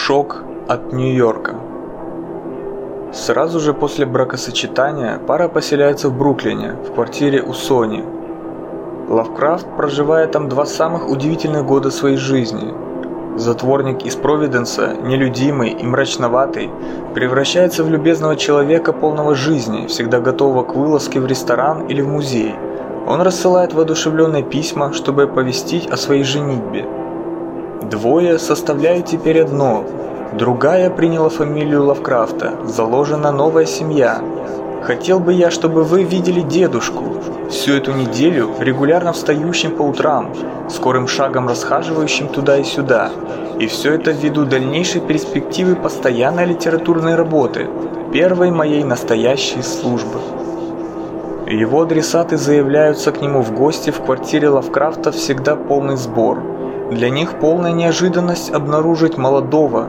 Шок от Нью-Йорка. Сразу же после бракосочетания пара поселяется в Бруклине, в квартире у Сони. Лавкрафт проживает там 2 самых удивительных года своей жизни. Затворник из Провиденса, нелюдимый и мрачноватый, превращается в любезного человека, полного жизни, всегда готового к вылазке в ресторан или в музей. Он рассылает воодушевленные письма, чтобы оповестить о своей женитьбе. 2 составляют теперь одно. Другая приняла фамилию Лавкрафта, заложена новая семья. Хотел бы я, чтобы вы видели дедушку, всю эту неделю регулярно встающим по утрам, скорым шагом расхаживающим туда и сюда. И все это ввиду дальнейшей перспективы постоянной литературной работы, первой моей настоящей службы. Его адресаты заявляются к нему в гости в квартире Лавкрафта всегда полный сбор. Для них полная неожиданность обнаружить молодого,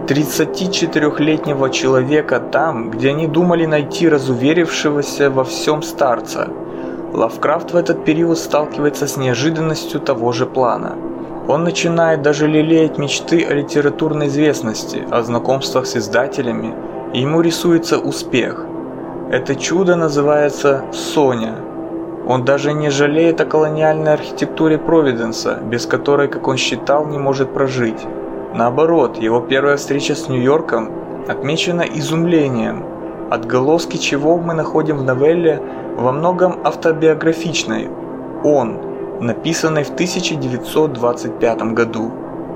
34-летнего человека там, где они думали найти разуверившегося во всем старца. Лавкрафт в этот период сталкивается с неожиданностью того же плана. Он начинает даже лелеять мечты о литературной известности, о знакомствах с издателями, и ему рисуется успех. Это чудо называется Соня. Он даже не жалеет о колониальной архитектуре Провиденса, без которой, как он считал, не может прожить. Наоборот, его первая встреча с Нью-Йорком отмечена изумлением, отголоски чего мы находим в новелле, во многом автобиографичной «Он», написанной в 1925 году.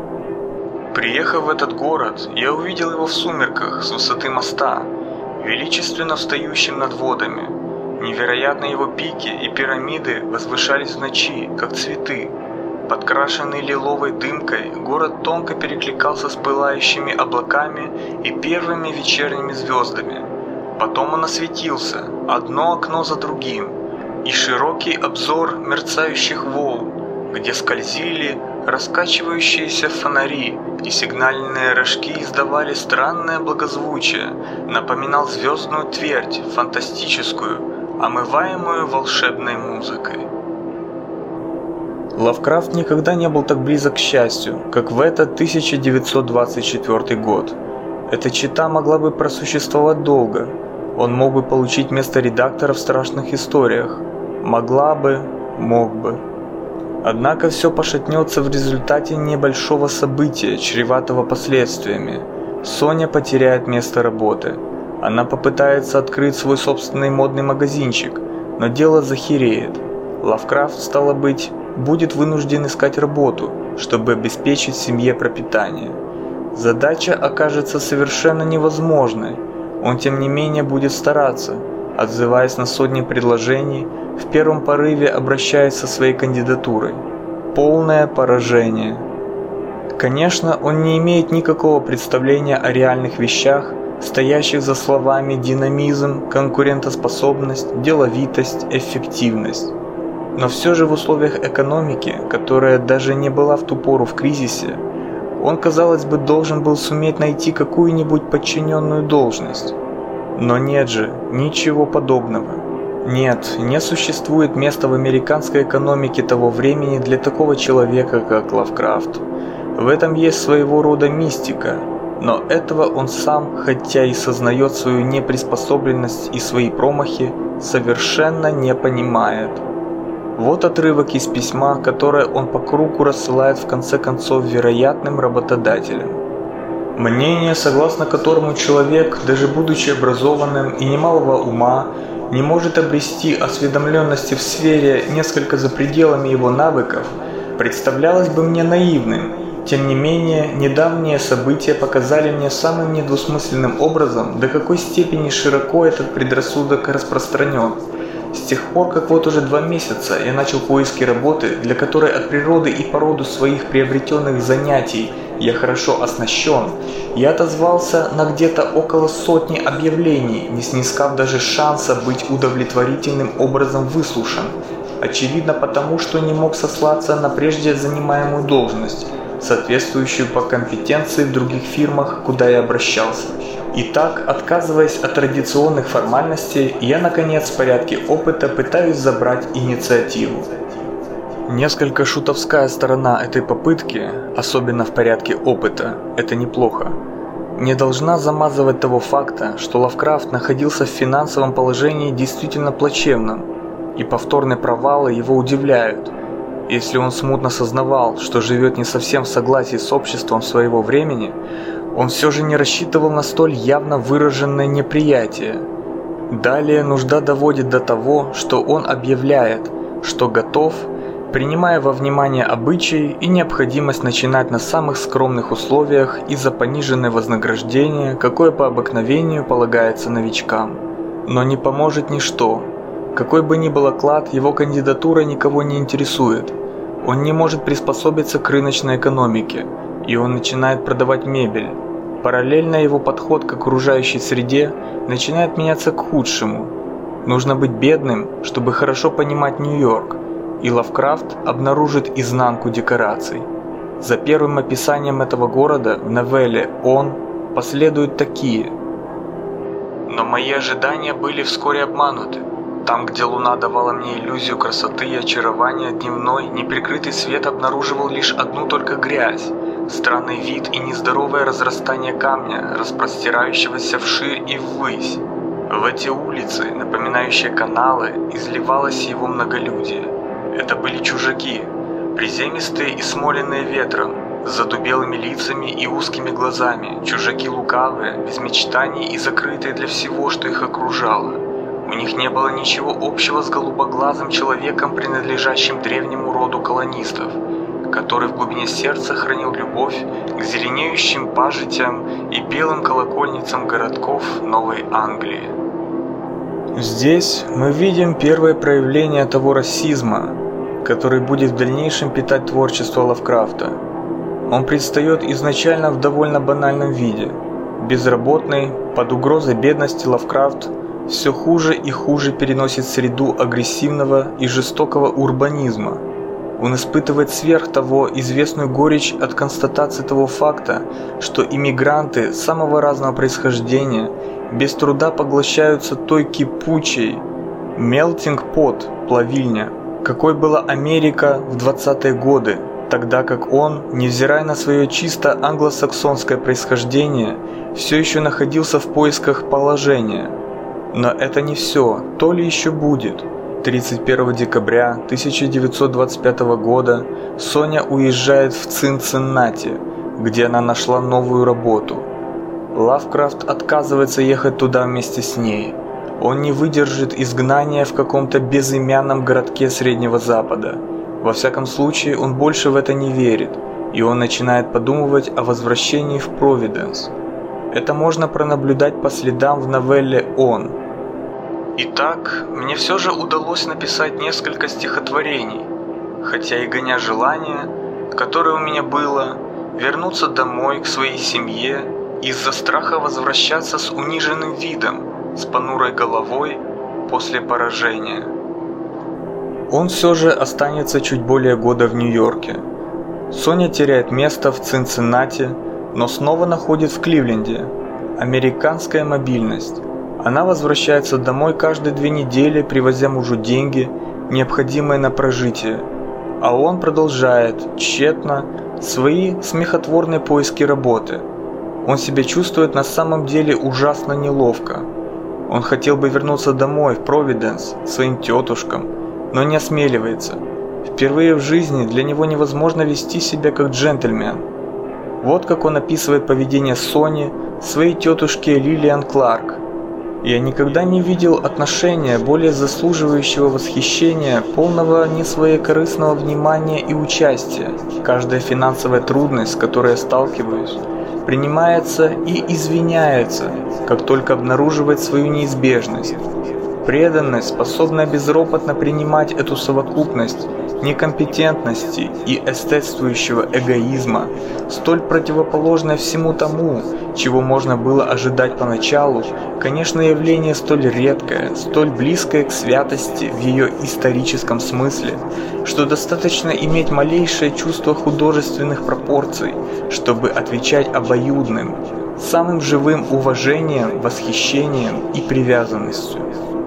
Приехав в этот город, я увидел его в сумерках с высоты моста, величественно встающим над водами. Невероятно его пики и пирамиды возвышались в ночи, как цветы. Подкрашенный лиловой дымкой, город тонко перекликался с пылающими облаками и первыми вечерними звездами. Потом он осветился, одно окно за другим, и широкий обзор мерцающих волн, где скользили раскачивающиеся фонари, и сигнальные рожки издавали странное благозвучие, напоминал звездную твердь, фантастическую, омываемую волшебной музыкой. Лавкрафт никогда не был так близок к счастью, как в этот 1924 год. Эта чета могла бы просуществовать долго. Он мог бы получить место редактора в страшных историях. Могла бы, мог бы. Однако все пошатнется в результате небольшого события, чреватого последствиями. Соня потеряет место работы. Она попытается открыть свой собственный модный магазинчик, но дело захереет. Лавкрафт, стало быть, будет вынужден искать работу, чтобы обеспечить семье пропитание. Задача окажется совершенно невозможной. Он, тем не менее, будет стараться, отзываясь на сотни предложений, в первом порыве обращаясь со своей кандидатурой. Полное поражение. Конечно, он не имеет никакого представления о реальных вещах, стоящих за словами динамизм, конкурентоспособность, деловитость, эффективность. Но все же в условиях экономики, которая даже не была в ту пору в кризисе, он, казалось бы, должен был суметь найти какую-нибудь подчиненную должность. Но нет же, ничего подобного. Нет, не существует места в американской экономике того времени для такого человека, как Лавкрафт. В этом есть своего рода мистика, но этого он сам, хотя и сознает свою неприспособленность и свои промахи, совершенно не понимает. Вот отрывок из письма, которое он по кругу рассылает в конце концов вероятным работодателям. Мнение, согласно которому человек, даже будучи образованным и немалого ума, не может обрести осведомленности в сфере несколько за пределами его навыков, представлялось бы мне наивным. Тем не менее, недавние события показали мне самым недвусмысленным образом, до какой степени широко этот предрассудок распространен. С тех пор, как вот уже 2 месяца я начал поиски работы, для которой от природы и по роду своих приобретенных занятий я хорошо оснащен, я отозвался на где-то около 100 объявлений, не снискав даже шанса быть удовлетворительным образом выслушан. Очевидно потому, что не мог сослаться на прежде занимаемую должность, соответствующую по компетенции в других фирмах, куда я обращался. Итак, отказываясь от традиционных формальностей, я, наконец, в порядке опыта пытаюсь забрать инициативу. Несколько шутовская сторона этой попытки, особенно в порядке опыта, это неплохо. не должна замазывать того факта, что Лавкрафт находился в финансовом положении действительно плачевном, и повторные провалы его удивляют. Если он смутно сознавал, что живет не совсем в согласии с обществом своего времени, он все же не рассчитывал на столь явно выраженное неприятие. Далее нужда доводит до того, что он объявляет, что готов, принимая во внимание обычаи и необходимость начинать на самых скромных условиях и за пониженное вознаграждение, какое по обыкновению полагается новичкам. Но не поможет ничто. Какой бы ни был оклад, его кандидатура никого не интересует. Он не может приспособиться к рыночной экономике, и он начинает продавать мебель. Параллельно его подход к окружающей среде начинает меняться к худшему. Нужно быть бедным, чтобы хорошо понимать Нью-Йорк, и Лавкрафт обнаружит изнанку декораций. За первым описанием этого города в новелле «Он» последуют такие. Но мои ожидания были вскоре обмануты. Там, где луна давала мне иллюзию красоты и очарования дневной, неприкрытый свет обнаруживал лишь одну только грязь, странный вид и нездоровое разрастание камня, распростирающегося вширь и ввысь. В эти улицы, напоминающие каналы, изливалось его многолюдие. Это были чужаки, приземистые и смоленные ветром, с задубелыми лицами и узкими глазами, чужаки лукавые, без мечтаний и закрытые для всего, что их окружало. У них не было ничего общего с голубоглазым человеком, принадлежащим древнему роду колонистов, который в глубине сердца хранил любовь к зеленеющим пажитям и белым колокольницам городков Новой Англии. Здесь мы видим первое проявление того расизма, который будет в дальнейшем питать творчество Лавкрафта. Он предстает изначально в довольно банальном виде. Безработный, под угрозой бедности Лавкрафт все хуже и хуже переносит среду агрессивного и жестокого урбанизма. Он испытывает сверх того известную горечь от констатации того факта, что иммигранты самого разного происхождения без труда поглощаются той кипучей melting pot плавильня, какой была Америка в 20-е годы, тогда как он, невзирая на свое чисто англосаксонское происхождение, все еще находился в поисках положения. Но это не все, то ли еще будет. 31 декабря 1925 года Соня уезжает в Цинциннати, где она нашла новую работу. Лавкрафт отказывается ехать туда вместе с ней. Он не выдержит изгнания в каком-то безымянном городке Среднего Запада. Во всяком случае, он больше в это не верит, и он начинает подумывать о возвращении в Провиденс. Это можно пронаблюдать по следам в новелле «Он». Итак, мне все же удалось написать несколько стихотворений, хотя и гоня желание, которое у меня было, вернуться домой к своей семье из-за страха возвращаться с униженным видом, с понурой головой после поражения. Он все же останется чуть более года в Нью-Йорке. Соня теряет место в Цинциннати, но снова находит в Кливленде. Американская мобильность. Она возвращается домой каждые 2 недели, привозя мужу деньги, необходимые на прожитие. А он продолжает, тщетно, свои смехотворные поиски работы. Он себя чувствует на самом деле ужасно неловко. Он хотел бы вернуться домой, в Провиденс, к своим тетушкам, но не осмеливается. Впервые в жизни для него невозможно вести себя как джентльмен. Вот как он описывает поведение Сони, своей тетушки Лилиан Кларк. «Я никогда не видел отношения, более заслуживающего восхищения, полного несвоекорыстного внимания и участия. Каждая финансовая трудность, с которой я сталкиваюсь, принимается и извиняется, как только обнаруживает свою неизбежность. Преданность, способная безропотно принимать эту совокупность некомпетентности и эстетствующего эгоизма, столь противоположное всему тому, чего можно было ожидать поначалу, конечно, явление столь редкое, столь близкое к святости в ее историческом смысле, что достаточно иметь малейшее чувство художественных пропорций, чтобы отвечать обоюдным, самым живым уважением, восхищением и привязанностью.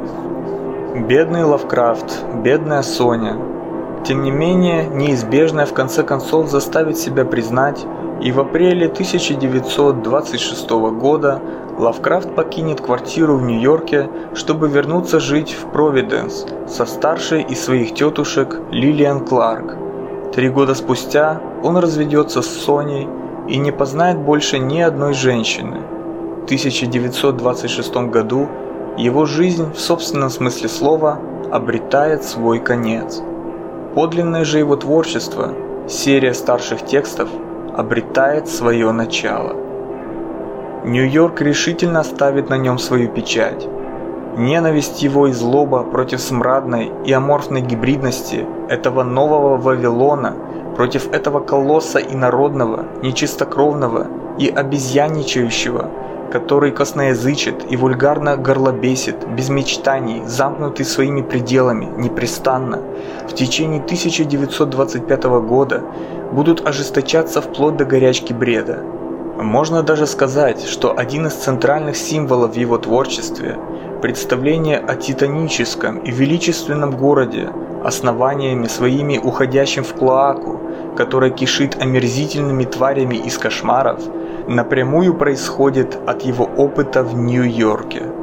Бедный Лавкрафт, бедная Соня. Тем не менее, неизбежное в конце концов заставит себя признать, И в апреле 1926 года Лавкрафт покинет квартиру в Нью-Йорке, чтобы вернуться жить в Провиденс со старшей из своих тетушек Лилиан Кларк. 3 года спустя он разведется с Соней и не познает больше ни одной женщины. В 1926 году его жизнь в собственном смысле слова обретает свой конец. Подлинное же его творчество, серия старших текстов, обретает свое начало. Нью-Йорк решительно ставит на нем свою печать. Ненависть его и злоба против смрадной и аморфной гибридности этого нового Вавилона, против этого колосса инородного, нечистокровного и обезьянничающего, который косноязычит и вульгарно горлобесит, без мечтаний, замкнутый своими пределами, непрестанно, в течение 1925 года будут ожесточаться вплоть до горячки бреда. Можно даже сказать, что один из центральных символов в его творчестве – представление о титаническом и величественном городе, основаниями своими уходящим в клоаку, которая кишит омерзительными тварями из кошмаров, напрямую происходит от его опыта в Нью-Йорке.